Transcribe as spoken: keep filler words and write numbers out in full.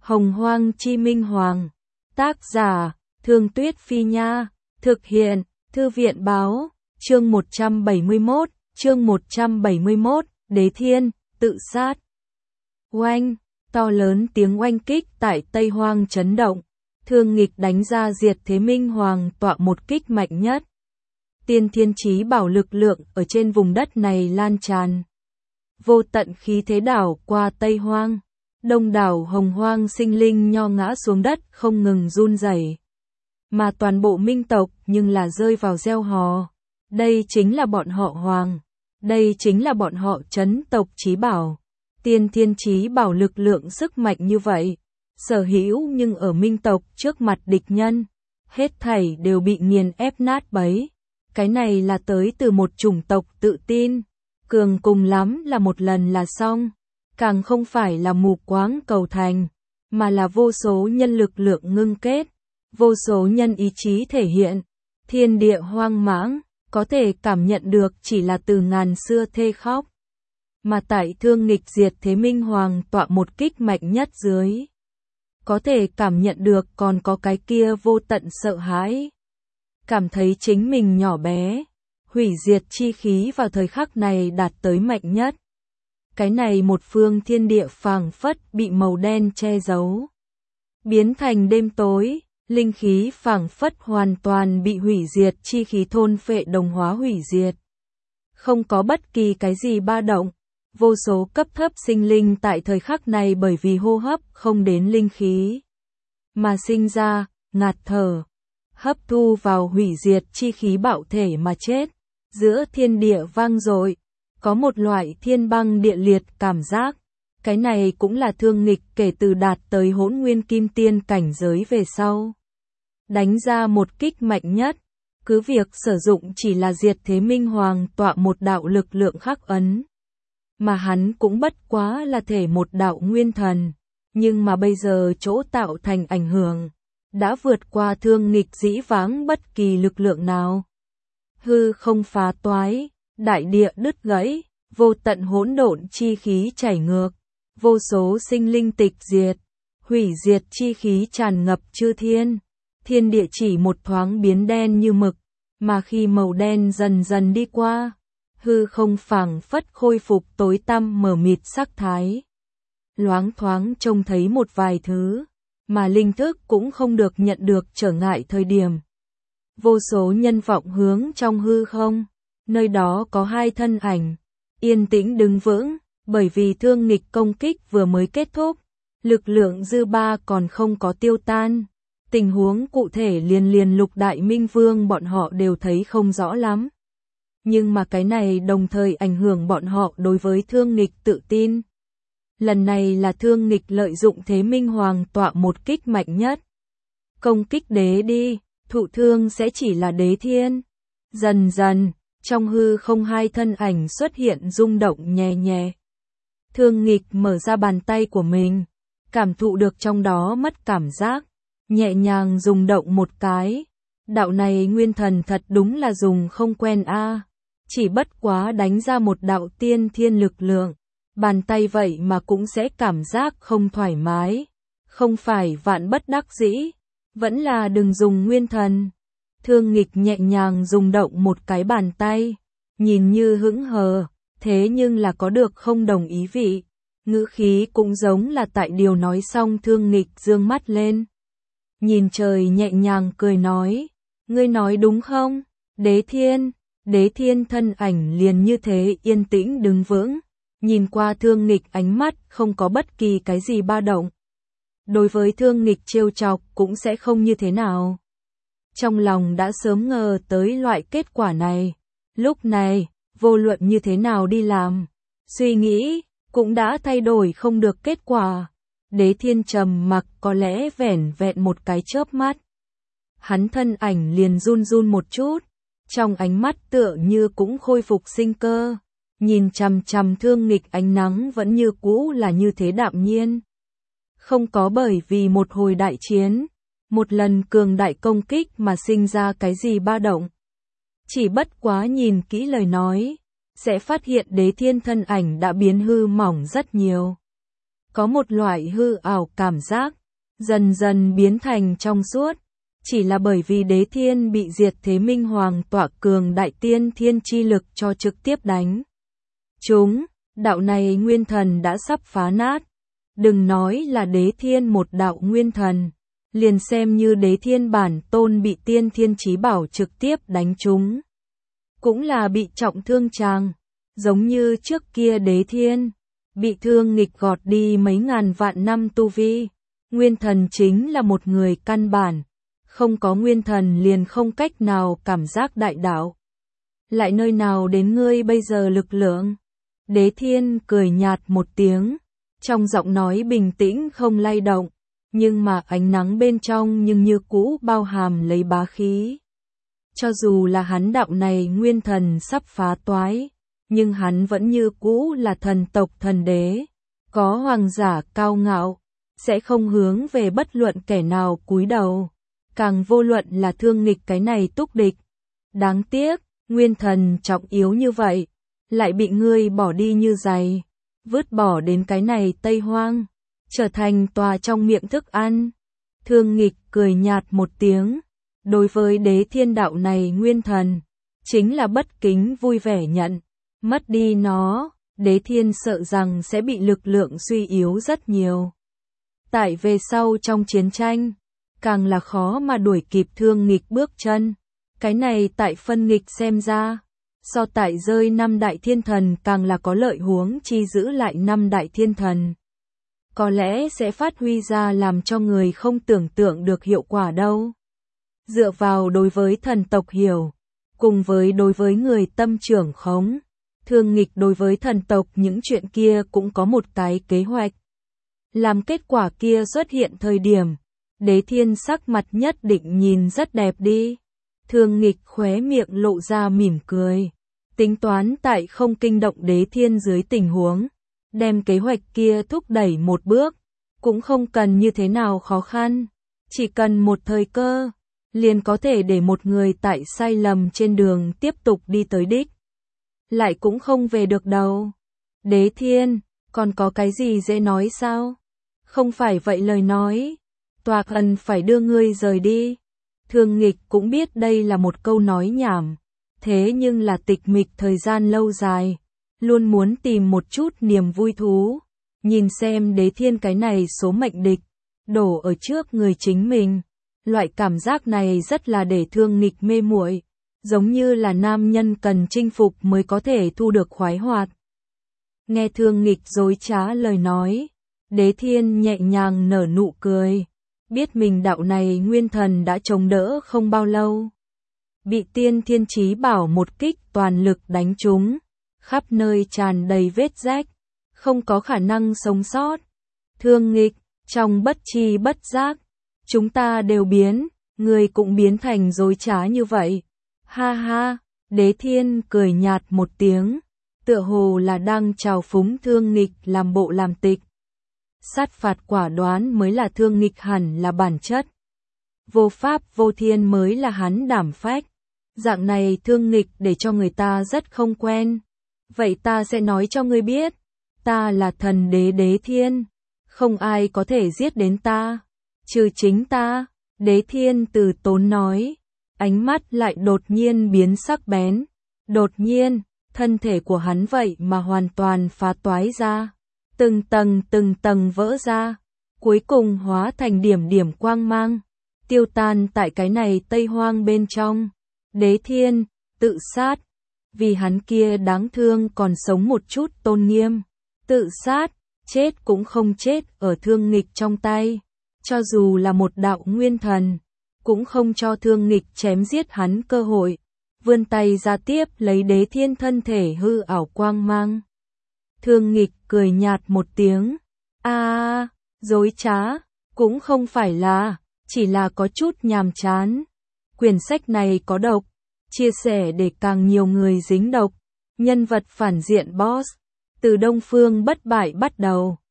Hồng Hoang Chi Minh Hoàng. Tác giả, Thương Tuyết Phi Nha. Thực hiện, Thư viện Báo. Chương một trăm bảy mươi mốt, chương một trăm bảy mươi mốt, Đế Thiên, tự sát. Oanh, to lớn tiếng oanh kích tại Tây Hoang chấn động. Thương nghịch đánh ra diệt thế Minh Hoàng tọa một kích mạnh nhất. Tiên thiên chí bảo lực lượng ở trên vùng đất này lan tràn. Vô tận khí thế đảo qua Tây Hoang. Đông đảo Hồng Hoang sinh linh nho ngã xuống đất không ngừng run rẩy. Mà toàn bộ minh tộc nhưng là rơi vào gieo hò. Đây chính là bọn họ Hoàng. Đây chính là bọn họ chấn tộc chí bảo. Tiên thiên chí bảo lực lượng sức mạnh như vậy. Sở hữu nhưng ở minh tộc trước mặt địch nhân. Hết thảy đều bị nghiền ép nát bấy. Cái này là tới từ một chủng tộc tự tin. Cường cùng lắm là một lần là xong. Càng không phải là mù quáng cầu thành. Mà là vô số nhân lực lượng ngưng kết. Vô số nhân ý chí thể hiện. Thiên địa hoang mãng. Có thể cảm nhận được chỉ là từ ngàn xưa thê khóc. Mà tại thương nghịch diệt thế Minh Hoàng tọa một kích mạnh nhất dưới. Có thể cảm nhận được còn có cái kia vô tận sợ hãi. Cảm thấy chính mình nhỏ bé. Hủy diệt chi khí vào thời khắc này đạt tới mạnh nhất. Cái này một phương thiên địa phảng phất bị màu đen che giấu. Biến thành đêm tối. Linh khí phảng phất hoàn toàn bị hủy diệt chi khí thôn phệ đồng hóa hủy diệt. Không có bất kỳ cái gì ba động. Vô số cấp thấp sinh linh tại thời khắc này bởi vì hô hấp không đến linh khí. Mà sinh ra, ngạt thở. Hấp thu vào hủy diệt chi khí bạo thể mà chết. Giữa thiên địa vang dội. Có một loại thiên băng địa liệt cảm giác. Cái này cũng là thương nghịch kể từ đạt tới hỗn nguyên kim tiên cảnh giới về sau. Đánh ra một kích mạnh nhất. Cứ việc sử dụng chỉ là diệt thế Minh Hoàng tọa một đạo lực lượng khắc ấn. Mà hắn cũng bất quá là thể một đạo nguyên thần. Nhưng mà bây giờ chỗ tạo thành ảnh hưởng. Đã vượt qua thương nghịch dĩ vãng bất kỳ lực lượng nào. Hư không phá toái. Đại địa đứt gãy. Vô tận hỗn độn chi khí chảy ngược. Vô số sinh linh tịch diệt. Hủy diệt chi khí tràn ngập chư thiên. Thiên địa chỉ một thoáng biến đen như mực. Mà khi màu đen dần dần đi qua. Hư không phảng phất khôi phục tối tăm mờ mịt sắc thái. Loáng thoáng trông thấy một vài thứ. Mà linh thức cũng không được nhận được trở ngại thời điểm. Vô số nhân vọng hướng trong hư không. Nơi đó có hai thân ảnh. Yên tĩnh đứng vững. Bởi vì thương nghịch công kích vừa mới kết thúc. Lực lượng dư ba còn không có tiêu tan. Tình huống cụ thể liền liền lục đại minh vương bọn họ đều thấy không rõ lắm. Nhưng mà cái này đồng thời ảnh hưởng bọn họ đối với thương nghịch tự tin. Lần này là thương nghịch lợi dụng thế Minh Hoàng tọa một kích mạnh nhất. Công kích đế đi, thụ thương sẽ chỉ là đế thiên. Dần dần, trong hư không hai thân ảnh xuất hiện rung động nhẹ nhẹ. Thương nghịch mở ra bàn tay của mình, cảm thụ được trong đó mất cảm giác, nhẹ nhàng rung động một cái. Đạo này nguyên thần thật đúng là dùng không quen a. À. Chỉ bất quá đánh ra một đạo tiên thiên lực lượng, bàn tay vậy mà cũng sẽ cảm giác không thoải mái. Không phải vạn bất đắc dĩ, vẫn là đừng dùng nguyên thần. Thương nghịch nhẹ nhàng rung động một cái bàn tay, nhìn như hững hờ, thế nhưng là có được không đồng ý vị. Ngữ khí cũng giống là tại điều nói xong thương nghịch dương mắt lên. Nhìn trời nhẹ nhàng cười nói, ngươi nói đúng không, đế thiên. Đế thiên thân ảnh liền như thế yên tĩnh đứng vững, nhìn qua thương nghịch ánh mắt không có bất kỳ cái gì ba động. Đối với thương nghịch trêu chọc cũng sẽ không như thế nào. Trong lòng đã sớm ngờ tới loại kết quả này. Lúc này, vô luận như thế nào đi làm, suy nghĩ, cũng đã thay đổi không được kết quả. Đế thiên trầm mặc có lẽ vẻn vẹn một cái chớp mắt. Hắn thân ảnh liền run run một chút. Trong ánh mắt tựa như cũng khôi phục sinh cơ. Nhìn chằm chằm thương nghịch ánh nắng vẫn như cũ là như thế đạm nhiên. Không có bởi vì một hồi đại chiến, một lần cường đại công kích mà sinh ra cái gì ba động. Chỉ bất quá nhìn kỹ lời nói, sẽ phát hiện đế thiên thân ảnh đã biến hư mỏng rất nhiều. có một loại hư ảo cảm giác, dần dần biến thành trong suốt. Chỉ là bởi vì Đế Thiên bị diệt thế Minh Hoàng tỏa cường đại tiên thiên chi lực cho trực tiếp đánh. Chúng, đạo này nguyên thần đã sắp phá nát. Đừng nói là Đế Thiên một đạo nguyên thần, liền xem như Đế Thiên bản tôn bị tiên thiên chí bảo trực tiếp đánh chúng. Cũng là bị trọng thương chàng, giống như trước kia Đế Thiên, bị thương nghịch gọt đi mấy ngàn vạn năm tu vi. Nguyên thần chính là một người căn bản, không có nguyên thần liền không cách nào cảm giác đại đạo. Lại nơi nào đến ngươi bây giờ lực lượng? Đế Thiên cười nhạt một tiếng, trong giọng nói bình tĩnh không lay động, nhưng mà ánh nắng bên trong nhưng như cũ bao hàm lấy bá khí. Cho dù là hắn đạo này nguyên thần sắp phá toái, nhưng hắn vẫn như cũ là thần tộc thần đế, có hoàng giả cao ngạo, sẽ không hướng về bất luận kẻ nào cúi đầu, càng vô luận là thương nghịch cái này túc địch. Đáng tiếc, nguyên thần trọng yếu như vậy, lại bị ngươi bỏ đi như giày, vứt bỏ đến cái này Tây Hoang, trở thành tòa trong miệng thức ăn. Thương nghịch cười nhạt một tiếng, đối với Đế Thiên đạo này nguyên thần, chính là bất kính vui vẻ nhận, mất đi nó, Đế Thiên sợ rằng sẽ bị lực lượng suy yếu rất nhiều. Tại về sau trong chiến tranh, càng là khó mà đuổi kịp thương nghịch bước chân, cái này tại phân nghịch xem ra, so tại rơi năm đại thiên thần càng là có lợi, huống chi giữ lại năm đại thiên thần. Có lẽ sẽ phát huy ra làm cho người không tưởng tượng được hiệu quả đâu. Dựa vào đối với thần tộc hiểu, cùng với đối với người tâm trưởng khống, thương nghịch đối với thần tộc những chuyện kia cũng có một cái kế hoạch. Làm kết quả kia xuất hiện thời điểm, Đế Thiên sắc mặt nhất định nhìn rất đẹp đi. Thương nghịch khóe miệng lộ ra mỉm cười, tính toán tại không kinh động Đế Thiên dưới tình huống, đem kế hoạch kia thúc đẩy một bước, cũng không cần như thế nào khó khăn, chỉ cần một thời cơ, liền có thể để một người tại sai lầm trên đường tiếp tục đi tới đích. Lại cũng không về được đâu. Đế Thiên, còn có cái gì dễ nói sao? Không phải vậy lời nói, tòa thần phải đưa ngươi rời đi. Thương nghịch cũng biết đây là một câu nói nhảm, thế nhưng là tịch mịch thời gian lâu dài, luôn muốn tìm một chút niềm vui thú, nhìn xem Đế Thiên cái này số mệnh địch, đổ ở trước người chính mình. Loại cảm giác này rất là để thương nghịch mê muội, giống như là nam nhân cần chinh phục mới có thể thu được khoái hoạt. Nghe thương nghịch dối trá lời nói, Đế Thiên nhẹ nhàng nở nụ cười, biết mình đạo này nguyên thần đã chống đỡ không bao lâu. Bị tiên thiên chí bảo một kích toàn lực đánh trúng, khắp nơi tràn đầy vết rách, không có khả năng sống sót. Thương nghịch, trong bất chi bất giác, chúng ta đều biến, người cũng biến thành dối trá như vậy. Ha ha, Đế Thiên cười nhạt một tiếng, tựa hồ là đang chào phúng thương nghịch làm bộ làm tịch. Sát phạt quả đoán mới là thương nghịch hẳn là bản chất. Vô pháp vô thiên mới là hắn đảm phách. Dạng này thương nghịch để cho người ta rất không quen. Vậy ta sẽ nói cho ngươi biết, ta là thần đế Đế Thiên, không ai có thể giết đến ta, trừ chính ta. Đế Thiên từ tốn nói, ánh mắt lại đột nhiên biến sắc bén. Đột nhiên, thân thể của hắn vậy mà hoàn toàn phá toái ra, từng tầng từng tầng vỡ ra, cuối cùng hóa thành điểm điểm quang mang, tiêu tan tại cái này Tây Hoang bên trong. Đế Thiên, tự sát, vì hắn kia đáng thương còn sống một chút tôn nghiêm, tự sát, chết cũng không chết ở thương nghịch trong tay, cho dù là một đạo nguyên thần, cũng không cho thương nghịch chém giết hắn cơ hội, vươn tay ra tiếp lấy Đế Thiên thân thể hư ảo quang mang. Thương nghịch cười nhạt một tiếng, a, dối trá, cũng không phải là, chỉ là có chút nhàm chán. Quyển sách này có độc, chia sẻ để càng nhiều người dính độc. Nhân vật phản diện boss, từ Đông Phương bất bại bắt đầu.